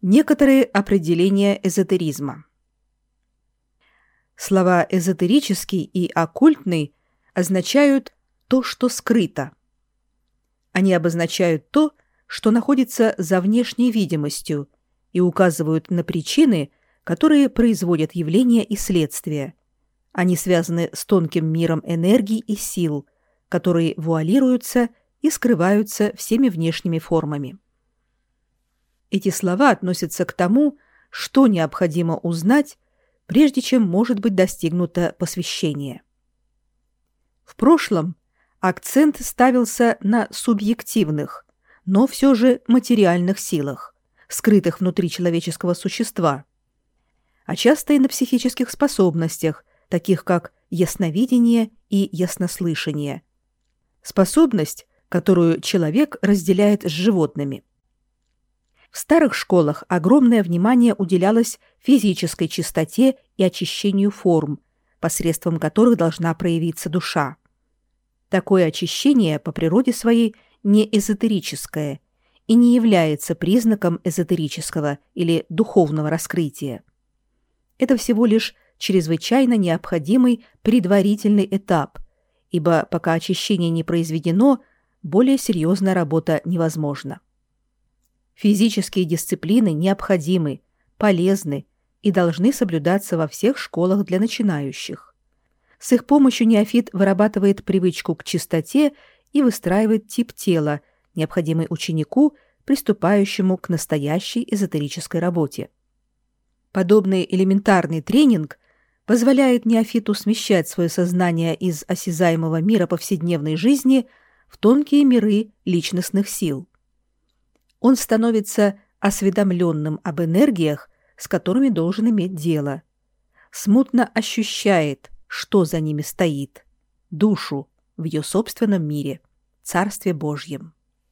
Некоторые определения эзотеризма. Слова «эзотерический» и «оккультный» означают то, что скрыто. Они обозначают то, что находится за внешней видимостью, и указывают на причины, которые производят явления и следствия. Они связаны с тонким миром энергий и сил, которые вуалируются и скрываются всеми внешними формами. Эти слова относятся к тому, что необходимо узнать, прежде чем может быть достигнуто посвящение. В прошлом акцент ставился на субъективных, но все же материальных силах, скрытых внутри человеческого существа, а часто и на психических способностях, таких как ясновидение и яснослышание, способность, которую человек разделяет с животными. В старых школах огромное внимание уделялось физической чистоте и очищению форм, посредством которых должна проявиться душа. Такое очищение по природе своей не эзотерическое и не является признаком эзотерического или духовного раскрытия. Это всего лишь чрезвычайно необходимый предварительный этап, ибо пока очищение не произведено, более серьезная работа невозможна. Физические дисциплины необходимы, полезны и должны соблюдаться во всех школах для начинающих. С их помощью неофит вырабатывает привычку к чистоте и выстраивает тип тела, необходимый ученику, приступающему к настоящей эзотерической работе. Подобный элементарный тренинг позволяет неофиту смещать свое сознание из осязаемого мира повседневной жизни в тонкие миры личностных сил. Он становится осведомленным об энергиях, с которыми должен иметь дело, смутно ощущает, что за ними стоит, душу в ее собственном мире, Царстве Божьем.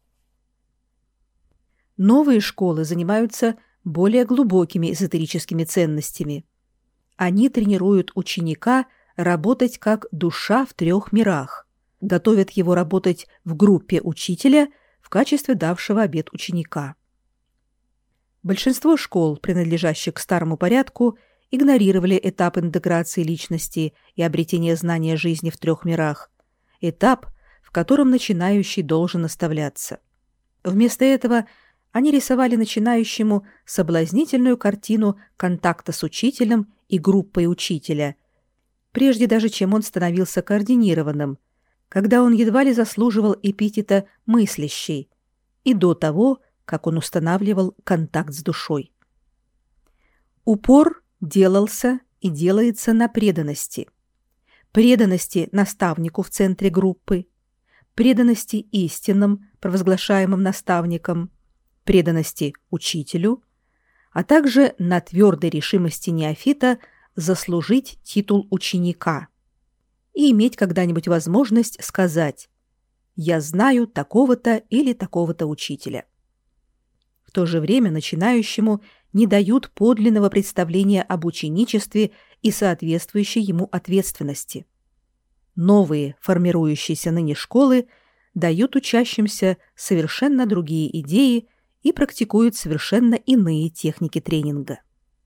Новые школы занимаются более глубокими эзотерическими ценностями. Они тренируют ученика работать как душа в 3 мирах, готовят его работать в группе учителя в качестве давшего обет ученика. Большинство школ, принадлежащих к старому порядку, игнорировали этап интеграции личности и обретения знания жизни в 3 мирах, этап, в котором начинающий должен наставляться. Вместо этого они рисовали начинающему соблазнительную картину контакта с учителем и группой учителя, прежде даже чем он становился координированным, когда он едва ли заслуживал эпитета «мыслящий», и до того, как он устанавливал контакт с душой. Упор делался и делается на преданности. Преданности наставнику в центре группы, преданности истинным, провозглашаемым наставником, преданности учителю, а также на твердой решимости неофита заслужить титул ученика и иметь когда-нибудь возможность сказать «Я знаю такого-то или такого-то учителя». В то же время начинающему не дают подлинного представления об ученичестве и соответствующей ему ответственности. Новые, формирующиеся ныне школы дают учащимся совершенно другие идеи и практикуют совершенно иные техники тренинга.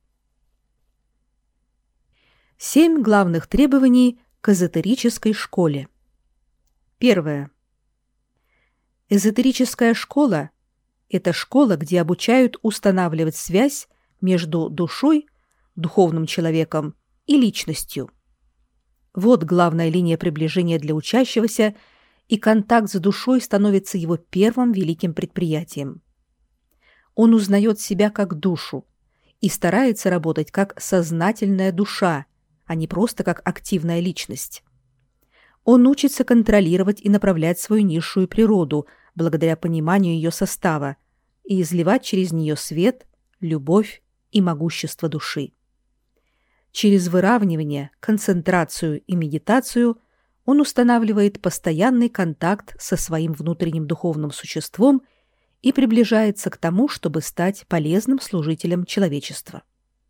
7 главных требований к эзотерической школе. Первое. Эзотерическая школа – это школа, где обучают устанавливать связь между душой, духовным человеком и личностью. Вот главная линия приближения для учащегося, и контакт с душой становится его первым великим предприятием. Он узнает себя как душу и старается работать как сознательная душа, а не просто как активная личность. Он учится контролировать и направлять свою низшую природу благодаря пониманию ее состава и изливать через нее свет, любовь и могущество души. Через выравнивание, концентрацию и медитацию он устанавливает постоянный контакт со своим внутренним духовным существом и приближается к тому, чтобы стать полезным служителем человечества.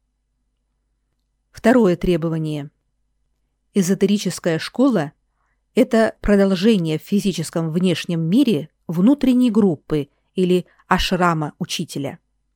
Второе требование. Эзотерическая школа – это продолжение в физическом внешнем мире внутренней группы или ашрама учителя.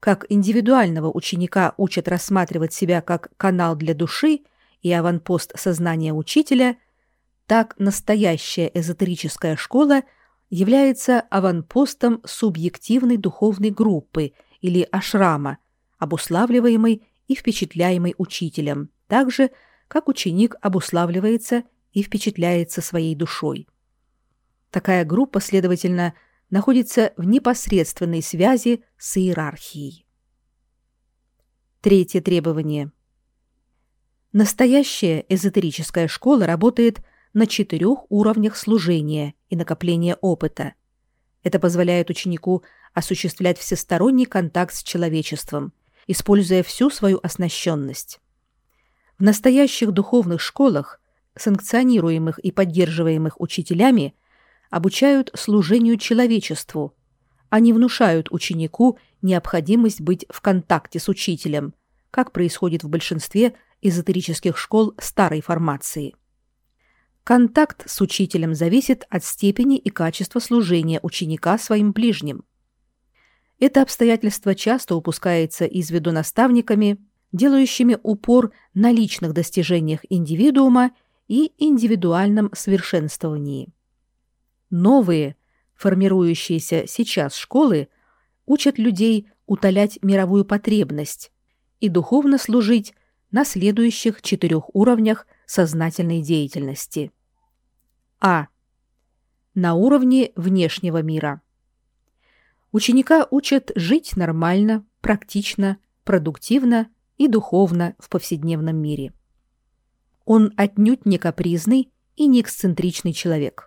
как индивидуального ученика учат рассматривать себя как канал для души и аванпост сознания учителя, так настоящая эзотерическая школа является аванпостом субъективной духовной группы или ашрама, обуславливаемой и впечатляемой учителем, так же, как ученик обуславливается и впечатляется своей душой. Такая группа, следовательно, находится в непосредственной связи с иерархией. Третье требование. Настоящая эзотерическая школа работает на 4 уровнях служения и накопления опыта. Это позволяет ученику осуществлять всесторонний контакт с человечеством, используя всю свою оснащенность. В настоящих духовных школах, санкционируемых и поддерживаемых учителями, обучают служению человечеству, а не внушают ученику необходимость быть в контакте с учителем, как происходит в большинстве эзотерических школ старой формации. Контакт с учителем зависит от степени и качества служения ученика своим ближним. Это обстоятельство часто упускается из виду наставниками, делающими упор на личных достижениях индивидуума и индивидуальном совершенствовании. Новые, формирующиеся сейчас школы, учат людей утолять мировую потребность и духовно служить на следующих 4 уровнях сознательной деятельности. А. На уровне внешнего мира. Ученика учат жить нормально, практично, продуктивно и духовно в повседневном мире. Он отнюдь не капризный и не эксцентричный человек.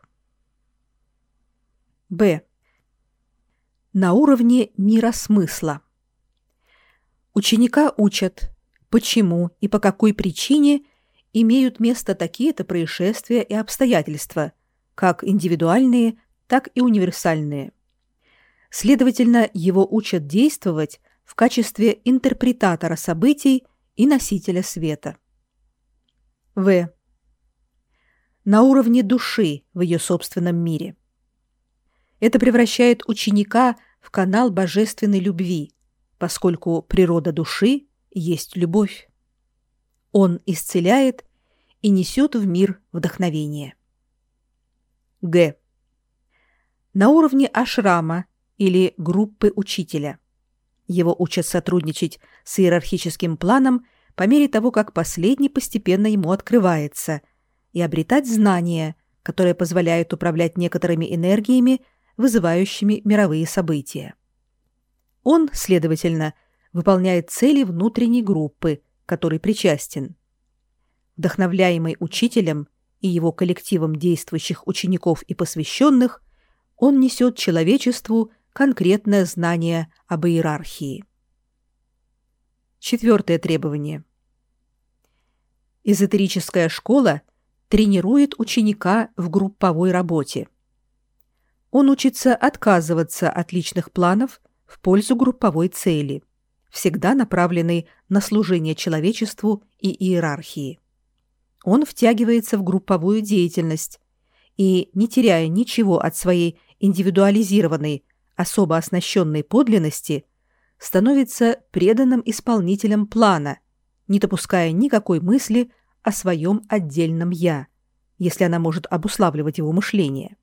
Б. На уровне мира смысла. Ученика учат, почему и по какой причине имеют место такие-то происшествия и обстоятельства, как индивидуальные, так и универсальные. Следовательно, его учат действовать в качестве интерпретатора событий и носителя света. В. На уровне души в ее собственном мире. Это превращает ученика в канал божественной любви, поскольку природа души есть любовь. Он исцеляет и несет в мир вдохновение. Г. На уровне ашрама или группы учителя. Его учат сотрудничать с иерархическим планом по мере того, как последний постепенно ему открывается, и обретать знания, которые позволяют управлять некоторыми энергиями, вызывающими мировые события. Он, следовательно, выполняет цели внутренней группы, которой причастен. Вдохновляемый учителем и его коллективом действующих учеников и посвященных, он несет человечеству конкретное знание об иерархии. Четвертое требование. Эзотерическая школа тренирует ученика в групповой работе. Он учится отказываться от личных планов в пользу групповой цели, всегда направленной на служение человечеству и иерархии. Он втягивается в групповую деятельность и, не теряя ничего от своей индивидуализированной, особо оснащенной подлинности, становится преданным исполнителем плана, не допуская никакой мысли о своем отдельном «я», если она может обуславливать его мышление.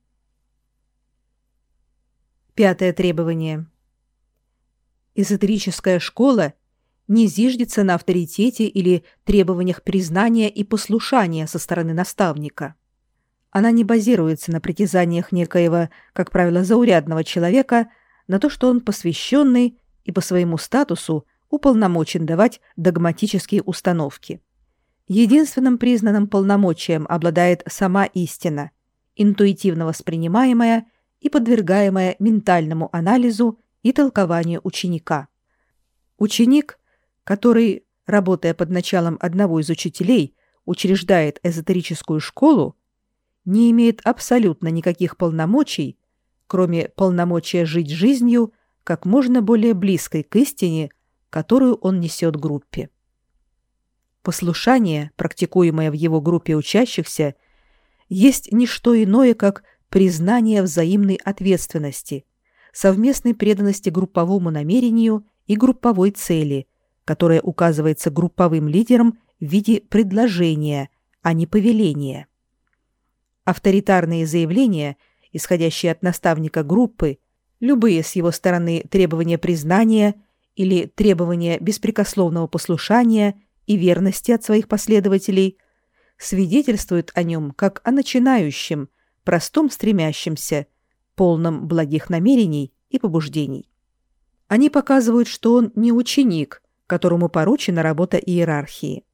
Пятое требование. Эзотерическая школа не зиждется на авторитете или требованиях признания и послушания со стороны наставника. Она не базируется на притязаниях некоего, как правило, заурядного человека на то, что он посвященный и по своему статусу уполномочен давать догматические установки. Единственным признанным полномочием обладает сама истина, интуитивно воспринимаемая и подвергаемая ментальному анализу и толкованию ученика. Ученик, который, работая под началом одного из учителей, учреждает эзотерическую школу, не имеет абсолютно никаких полномочий, кроме полномочия жить жизнью как можно более близкой к истине, которую он несет группе. Послушание, практикуемое в его группе учащихся, есть не что иное, как признание взаимной ответственности, совместной преданности групповому намерению и групповой цели, которая указывается групповым лидером в виде предложения, а не повеления. Авторитарные заявления, исходящие от наставника группы, любые с его стороны требования признания или требования беспрекословного послушания и верности от своих последователей, свидетельствуют о нем как о начинающем, простом стремящемся, полном благих намерений и побуждений. Они показывают, что он не ученик, которому поручена работа иерархии.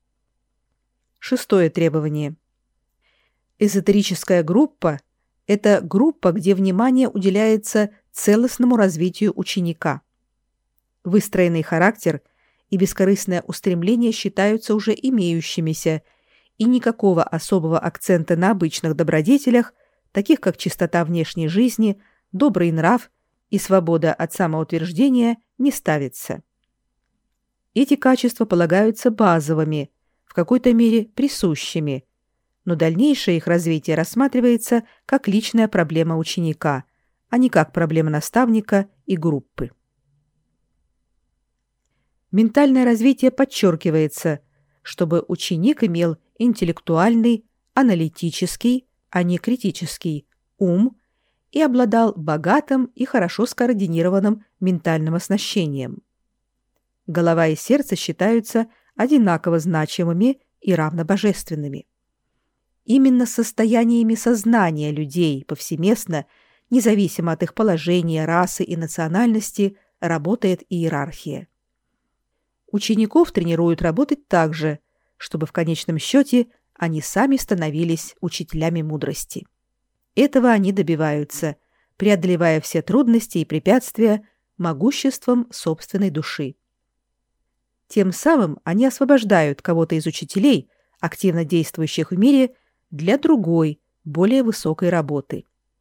6 требование. Эзотерическая группа – это группа, где внимание уделяется целостному развитию ученика. Выстроенный характер и бескорыстное устремление считаются уже имеющимися, и никакого особого акцента на обычных добродетелях, таких как чистота внешней жизни, добрый нрав и свобода от самоутверждения, не ставится. Эти качества полагаются базовыми, в какой-то мере присущими, но дальнейшее их развитие рассматривается как личная проблема ученика, а не как проблема наставника и группы. Ментальное развитие подчеркивается, чтобы ученик имел интеллектуальный, аналитический, а не критический ум и обладал богатым и хорошо скоординированным ментальным оснащением. Голова и сердце считаются одинаково значимыми и равнобожественными. Именно состояниями сознания людей повсеместно, независимо от их положения, расы и национальности, работает иерархия. Учеников тренируют работать так же, чтобы в конечном счете они сами становились учителями мудрости. Этого они добиваются, преодолевая все трудности и препятствия могуществом собственной души. Тем самым они освобождают кого-то из учителей, активно действующих в мире, для другой, более высокой работы.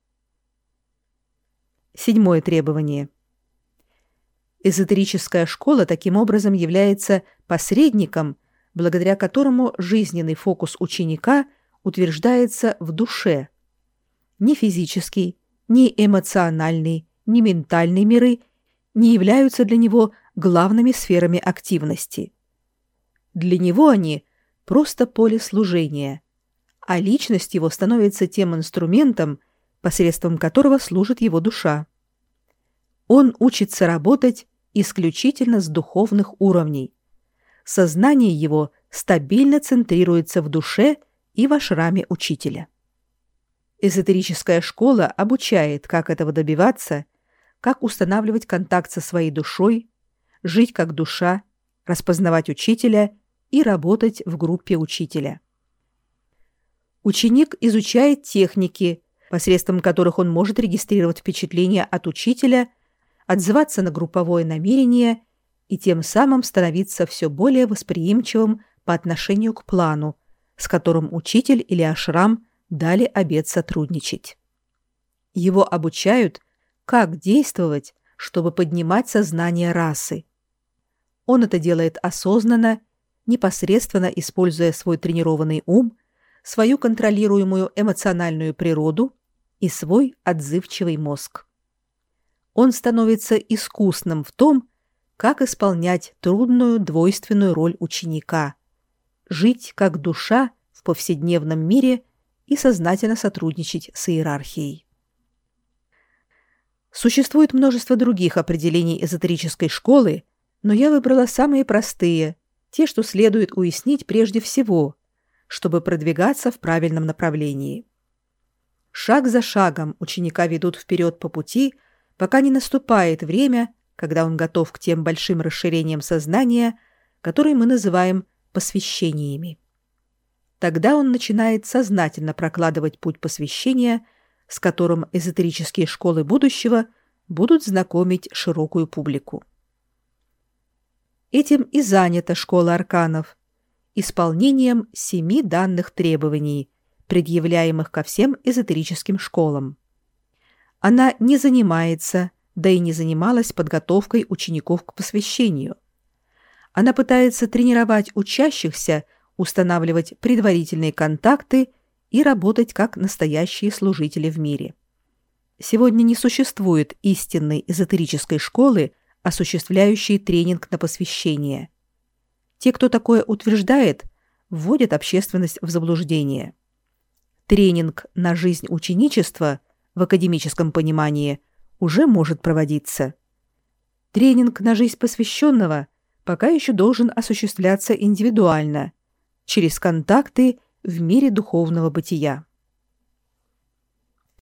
7 требование. Эзотерическая школа таким образом является посредником, благодаря которому жизненный фокус ученика утверждается в душе. Ни физический, ни эмоциональный, ни ментальный миры не являются для него главными сферами активности. Для него они просто поле служения, а личность его становится тем инструментом, посредством которого служит его душа. Он учится работать исключительно с духовных уровней. Сознание его стабильно центрируется в душе и в ашраме учителя. Эзотерическая школа обучает, как этого добиваться, как устанавливать контакт со своей душой, жить как душа, распознавать учителя и работать в группе учителя. Ученик изучает техники, посредством которых он может регистрировать впечатления от учителя, отзываться на групповое намерение и тем самым становиться все более восприимчивым по отношению к плану, с которым учитель или ашрам дали обет сотрудничать. Его обучают, как действовать, чтобы поднимать сознание расы. Он это делает осознанно, непосредственно используя свой тренированный ум, свою контролируемую эмоциональную природу и свой отзывчивый мозг. Он становится искусным в том, как исполнять трудную двойственную роль ученика, жить как душа в повседневном мире и сознательно сотрудничать с иерархией. Существует множество других определений эзотерической школы, но я выбрала самые простые, те, что следует уяснить прежде всего, чтобы продвигаться в правильном направлении. Шаг за шагом ученика ведут вперед по пути, пока не наступает время, когда он готов к тем большим расширениям сознания, которые мы называем посвящениями. Тогда он начинает сознательно прокладывать путь посвящения, с которым эзотерические школы будущего будут знакомить широкую публику. Этим и занята школа арканов, исполнением 7 данных требований, предъявляемых ко всем эзотерическим школам. Она не занимается, да и не занималась подготовкой учеников к посвящению. Она пытается тренировать учащихся, устанавливать предварительные контакты и работать как настоящие служители в мире. Сегодня не существует истинной эзотерической школы, осуществляющие тренинг на посвящение. Те, кто такое утверждает, вводят общественность в заблуждение. Тренинг на жизнь ученичества в академическом понимании уже может проводиться. Тренинг на жизнь посвященного пока еще должен осуществляться индивидуально, через контакты в мире духовного бытия.